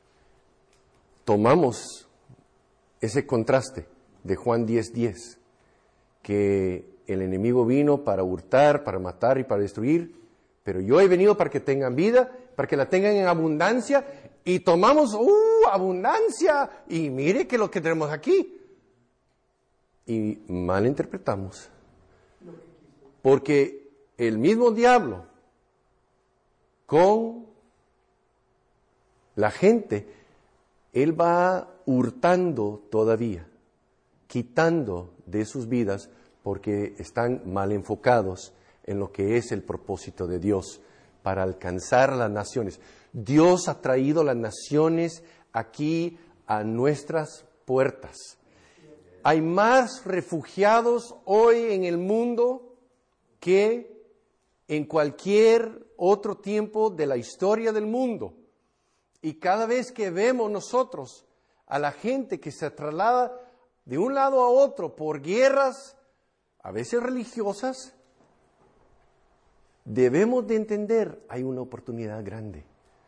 tomamos ese contraste de Juan 10:10, que el enemigo vino para hurtar, para matar y para destruir, pero yo he venido para que tengan vida, para que la tengan en abundancia, y tomamos abundancia, y mire que lo que tenemos aquí. Y malinterpretamos, porque el mismo diablo con la gente, él va hurtando todavía, quitando de sus vidas, porque están mal enfocados en lo que es el propósito de Dios para alcanzar a las naciones. Dios ha traído las naciones aquí a nuestras puertas. Hay más refugiados hoy en el mundo que en cualquier otro tiempo de la historia del mundo. Y cada vez que vemos nosotros a la gente que se traslada de un lado a otro por guerras, a veces religiosas, debemos de entender, hay una oportunidad grande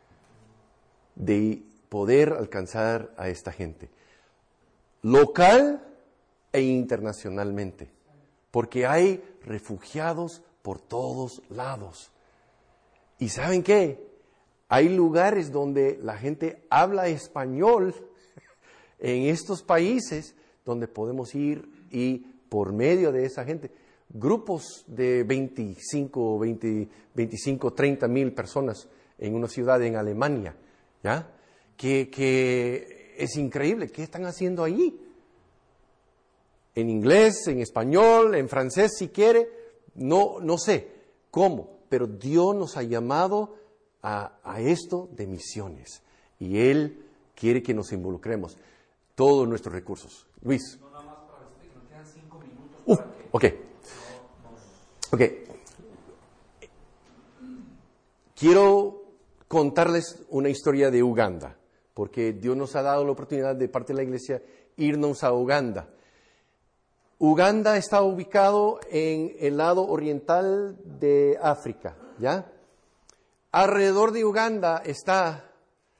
de poder alcanzar a esta gente, local e internacionalmente, porque hay refugiados por todos lados. ¿Y saben qué? Hay lugares donde la gente habla español en estos países donde podemos ir y por medio de esa gente, grupos de 25, 30 mil personas en una ciudad en Alemania, ¿ya? Que es increíble. ¿Qué están haciendo allí? En inglés, en español, en francés si quiere, no sé cómo, pero Dios nos ha llamado a esto de misiones y Él quiere que nos involucremos todos nuestros recursos. Luis. No, nada más para decir, nos quedan 5 minutos para que... Ok. Quiero contarles una historia de Uganda, porque Dios nos ha dado la oportunidad de parte de la iglesia irnos a Uganda. Uganda está ubicado en el lado oriental de África, ¿ya? Alrededor de Uganda está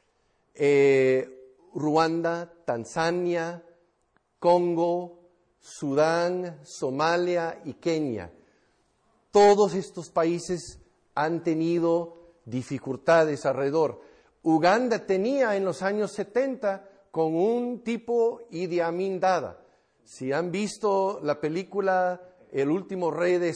Ruanda, Tanzania, Congo, Sudán, Somalia y Kenia. Todos estos países han tenido dificultades alrededor. Uganda tenía en los años 70 con un tipo Idi Amin Dada. Si han visto la película El último rey de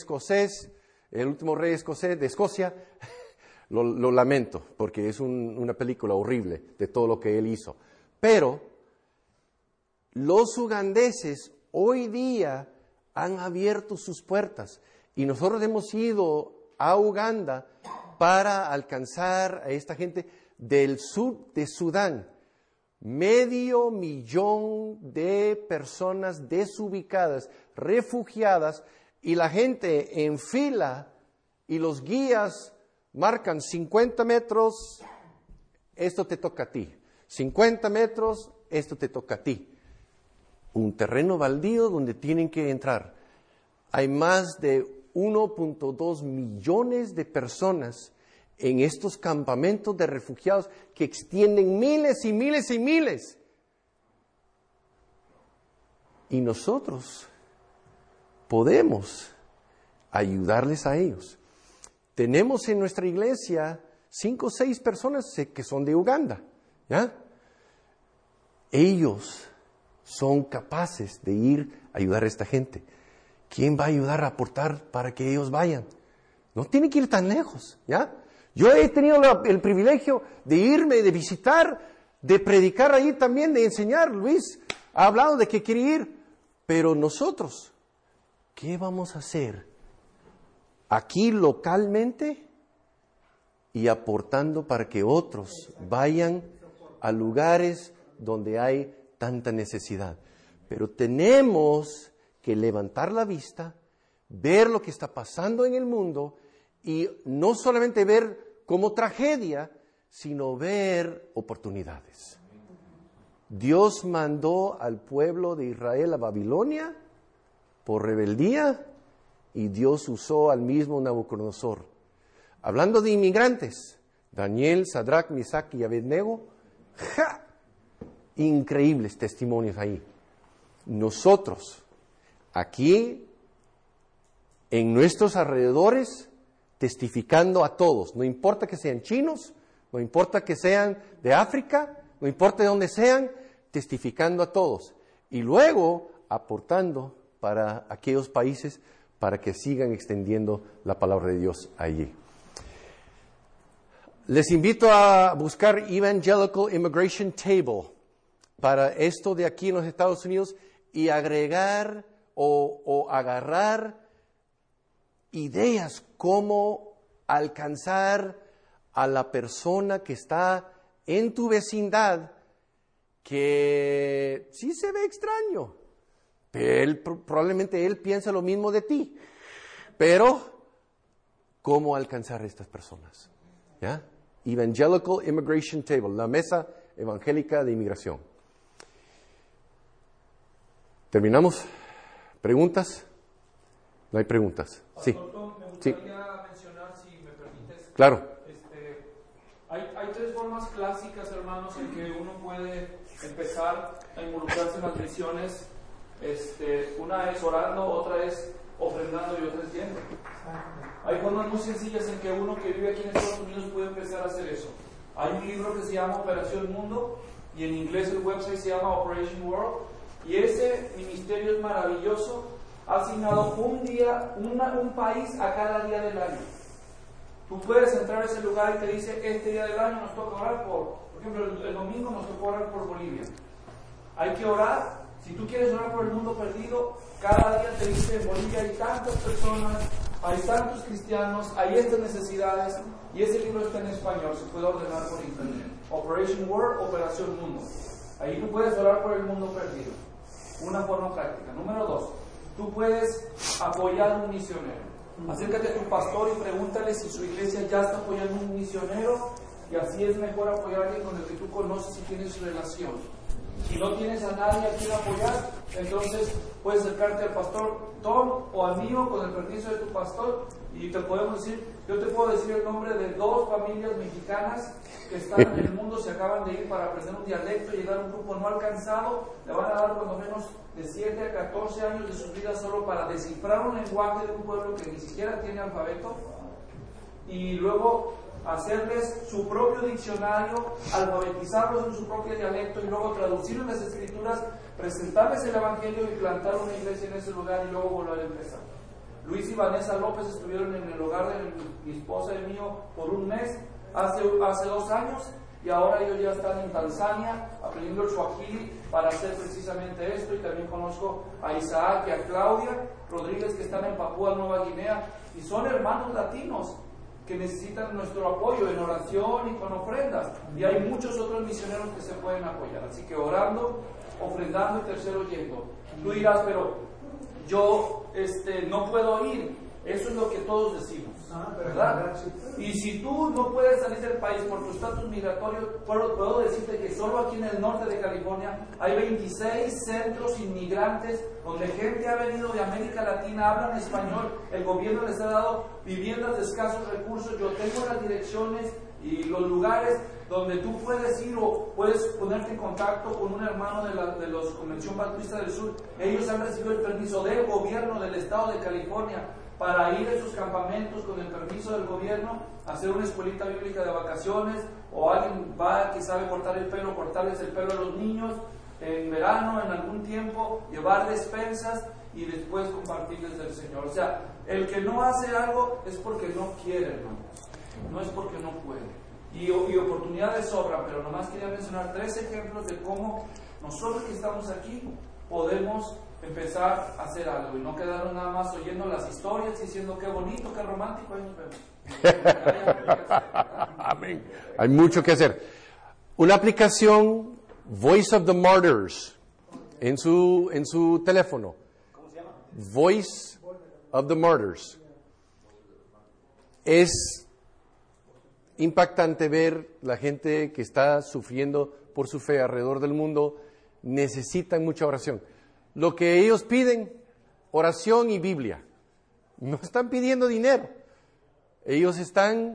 Escocia, lo lamento, porque es una película horrible de todo lo que él hizo. Pero los ugandeses hoy día han abierto sus puertas y nosotros hemos ido a Uganda para alcanzar a esta gente del sur de Sudán. 500,000 de personas desubicadas, refugiadas, y la gente en fila, y los guías marcan 50 metros, esto te toca a ti. 50 metros, esto te toca a ti. Un terreno baldío donde tienen que entrar. Hay más de 1.2 millones de personas en estos campamentos de refugiados que extienden miles y miles y miles. Y nosotros podemos ayudarles a ellos. Tenemos en nuestra iglesia 5 o 6 personas que son de Uganda, ¿ya? Ellos son capaces de ir a ayudar a esta gente. ¿Quién va a ayudar a aportar para que ellos vayan? No tienen que ir tan lejos, ¿ya? Yo he tenido el privilegio de irme, de visitar, de predicar ahí también, de enseñar. Luis ha hablado de que quiere ir, pero nosotros, ¿qué vamos a hacer aquí localmente y aportando para que otros vayan a lugares donde hay tanta necesidad? Pero tenemos que levantar la vista, ver lo que está pasando en el mundo y no solamente ver como tragedia, sino ver oportunidades. Dios mandó al pueblo de Israel a Babilonia por rebeldía y Dios usó al mismo Nabucodonosor. Hablando de inmigrantes, Daniel, Sadrach, Mesach y Abednego, increíbles testimonios ahí. Nosotros, aquí, en nuestros alrededores, testificando a todos, no importa que sean chinos, no importa que sean de África, no importa de dónde sean, testificando a todos. Y luego aportando para aquellos países para que sigan extendiendo la palabra de Dios allí. Les invito a buscar Evangelical Immigration Table para esto de aquí en los Estados Unidos y agregar o agarrar ideas cómo alcanzar a la persona que está en tu vecindad que sí se ve extraño. Probablemente él piensa lo mismo de ti. Pero, ¿cómo alcanzar a estas personas? ¿Ya? Evangelical Immigration Table, la mesa evangélica de inmigración. ¿Terminamos? ¿Preguntas? No hay preguntas. Sí. Pastor, me gustaría mencionar, si me permites. Claro. Hay 3 formas clásicas, hermanos, en que uno puede empezar a involucrarse en las misiones. Una es orando, otra es ofrendando y otra es yendo. Hay formas muy sencillas en que uno que vive aquí en Estados Unidos puede empezar a hacer eso. Hay un libro que se llama Operación Mundo y en inglés el website se llama Operation World, y ese ministerio es maravilloso. Ha asignado un país a cada día del año. Tú puedes entrar a ese lugar y te dice, este día del año nos toca orar por ejemplo, el domingo nos tocó orar por Bolivia. Hay que orar. Si tú quieres orar por el mundo perdido, cada día te dice, en Bolivia hay tantas personas, hay tantos cristianos, hay estas necesidades, y ese libro está en español, se puede ordenar por internet. Operation World, Operación Mundo. Ahí tú puedes orar por el mundo perdido. Una forma práctica. Número 2, tú puedes apoyar a un misionero. Acércate a tu pastor y pregúntale si su iglesia ya está apoyando a un misionero, y así es mejor apoyar a alguien con el que tú conoces y tienes relación. Si no tienes a nadie a quien apoyar, entonces puedes acercarte al pastor Tom o al mío con el permiso de tu pastor, y te podemos decir, yo te puedo decir el nombre de 2 familias mexicanas que están en el mundo, se acaban de ir para aprender un dialecto, llegar a un grupo no alcanzado, le van a dar por lo menos de 7 a 14 años de su vida solo para descifrar un lenguaje de un pueblo que ni siquiera tiene alfabeto, y luego hacerles su propio diccionario, alfabetizarlos en su propio dialecto y luego traducir las escrituras, presentarles el evangelio y plantar una iglesia en ese lugar y luego volver a empezar. Luis y Vanessa López estuvieron en el hogar de mi esposa y mío por un mes hace 2 años, y ahora ellos ya están en Tanzania aprendiendo el Swahili para hacer precisamente esto. Y también conozco a Isaac y a Claudia Rodríguez, que están en Papúa Nueva Guinea y son hermanos latinos. que necesitan nuestro apoyo en oración y con ofrendas. Y hay muchos otros misioneros que se pueden apoyar. Así que orando, ofrendando y tercero yendo. Tú dirás, pero yo no puedo ir. Eso es lo que todos decimos, ¿verdad? Y si tú no puedes salir del país por tu estatus migratorio, puedo decirte que solo aquí en el norte de California hay 26 centros inmigrantes donde gente ha venido de América Latina, hablan español, el gobierno les ha dado viviendas de escasos recursos. Yo tengo las direcciones y los lugares donde tú puedes ir o puedes ponerte en contacto con un hermano de los Convención Bautista del Sur. Ellos han recibido el permiso del gobierno del estado de California para ir a sus campamentos con el permiso del gobierno, hacer una escuelita bíblica de vacaciones, o alguien va que sabe cortar el pelo, cortarles el pelo a los niños en verano, en algún tiempo, llevar despensas y después compartirles del Señor. O sea, el que no hace algo es porque no quiere, hermanos, no es porque no puede. Y oportunidades sobran, pero nomás quería mencionar 3 ejemplos de cómo nosotros que estamos aquí podemos empezar a hacer algo y no quedarnos nada más oyendo las historias y diciendo qué bonito, qué romántico, ahí nos vemos. Amén. Hay mucho que hacer. Una aplicación, Voice of the Martyrs, en su teléfono. ¿Cómo se llama? Voice of the Martyrs. Es impactante ver la gente que está sufriendo por su fe alrededor del mundo. Necesitan mucha oración. Lo que ellos piden, oración y Biblia. No están pidiendo dinero. Ellos están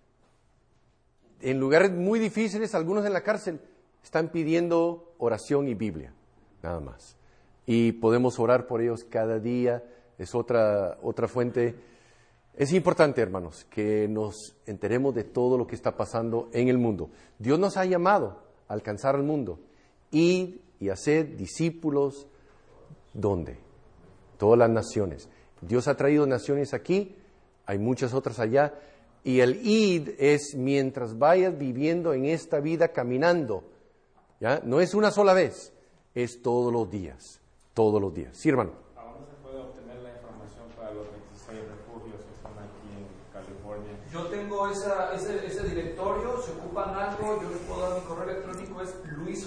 en lugares muy difíciles, algunos en la cárcel, están pidiendo oración y Biblia, nada más. Y podemos orar por ellos cada día, es otra fuente. Es importante, hermanos, que nos enteremos de todo lo que está pasando en el mundo. Dios nos ha llamado a alcanzar al mundo, ir y hacer discípulos. ¿Dónde? Todas las naciones. Dios ha traído naciones aquí, hay muchas otras allá, y el id es mientras vayas viviendo en esta vida caminando, ¿ya? No es una sola vez, es todos los días, todos los días. Sí, hermano. ¿A dónde se puede obtener la información para los 26 refugios que están aquí en California? Yo tengo ese directorio, si ocupan algo, yo les puedo dar mi correo electrónico, es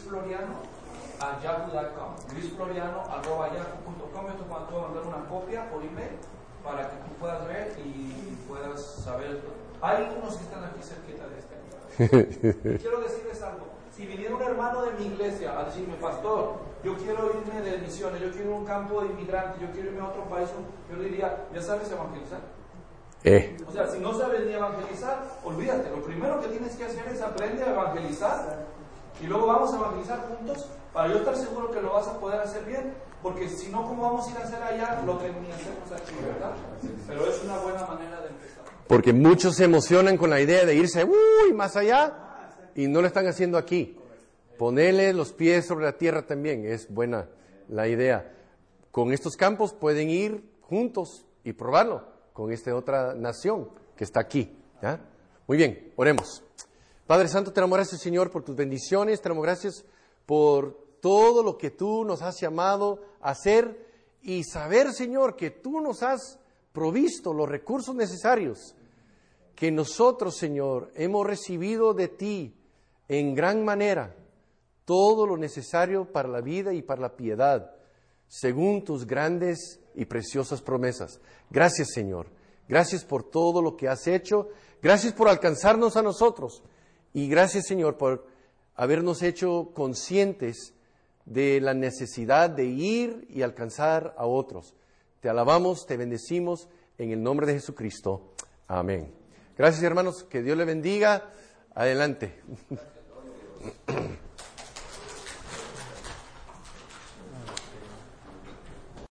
luisfloriano@yahoo.com, luisfloriano@yahoo.com. Yo te puedo mandar una copia por email para que tú puedas ver y puedas saber. Hay unos que están aquí cerquita de este lugar. Y quiero decirles algo. Si viniera un hermano de mi iglesia a decirme, pastor, yo quiero irme de misiones, yo quiero ir a un campo de inmigrantes, yo quiero irme a otro país, yo le diría, ¿ya sabes evangelizar? O sea, si no sabes ni evangelizar, olvídate. Lo primero que tienes que hacer es aprender a evangelizar. Y luego vamos a evangelizar juntos para yo estar seguro que lo vas a poder hacer bien. Porque si no, ¿cómo vamos a ir a hacer allá lo que ni hacemos aquí, verdad? Pero es una buena manera de empezar. Porque muchos se emocionan con la idea de irse más allá y no lo están haciendo aquí. Ponerle los pies sobre la tierra también es buena la idea. Con estos campos pueden ir juntos y probarlo con esta otra nación que está aquí, ¿ya? Muy bien, oremos. Padre Santo, te damos gracias, Señor, por tus bendiciones, te damos gracias por todo lo que tú nos has llamado a hacer y saber, Señor, que tú nos has provisto los recursos necesarios, que nosotros, Señor, hemos recibido de ti en gran manera todo lo necesario para la vida y para la piedad, según tus grandes y preciosas promesas. Gracias, Señor. Gracias por todo lo que has hecho. Gracias por alcanzarnos a nosotros. Y gracias, Señor, por habernos hecho conscientes de la necesidad de ir y alcanzar a otros. Te alabamos, te bendecimos en el nombre de Jesucristo. Amén. Gracias, hermanos. Que Dios le bendiga. Adelante.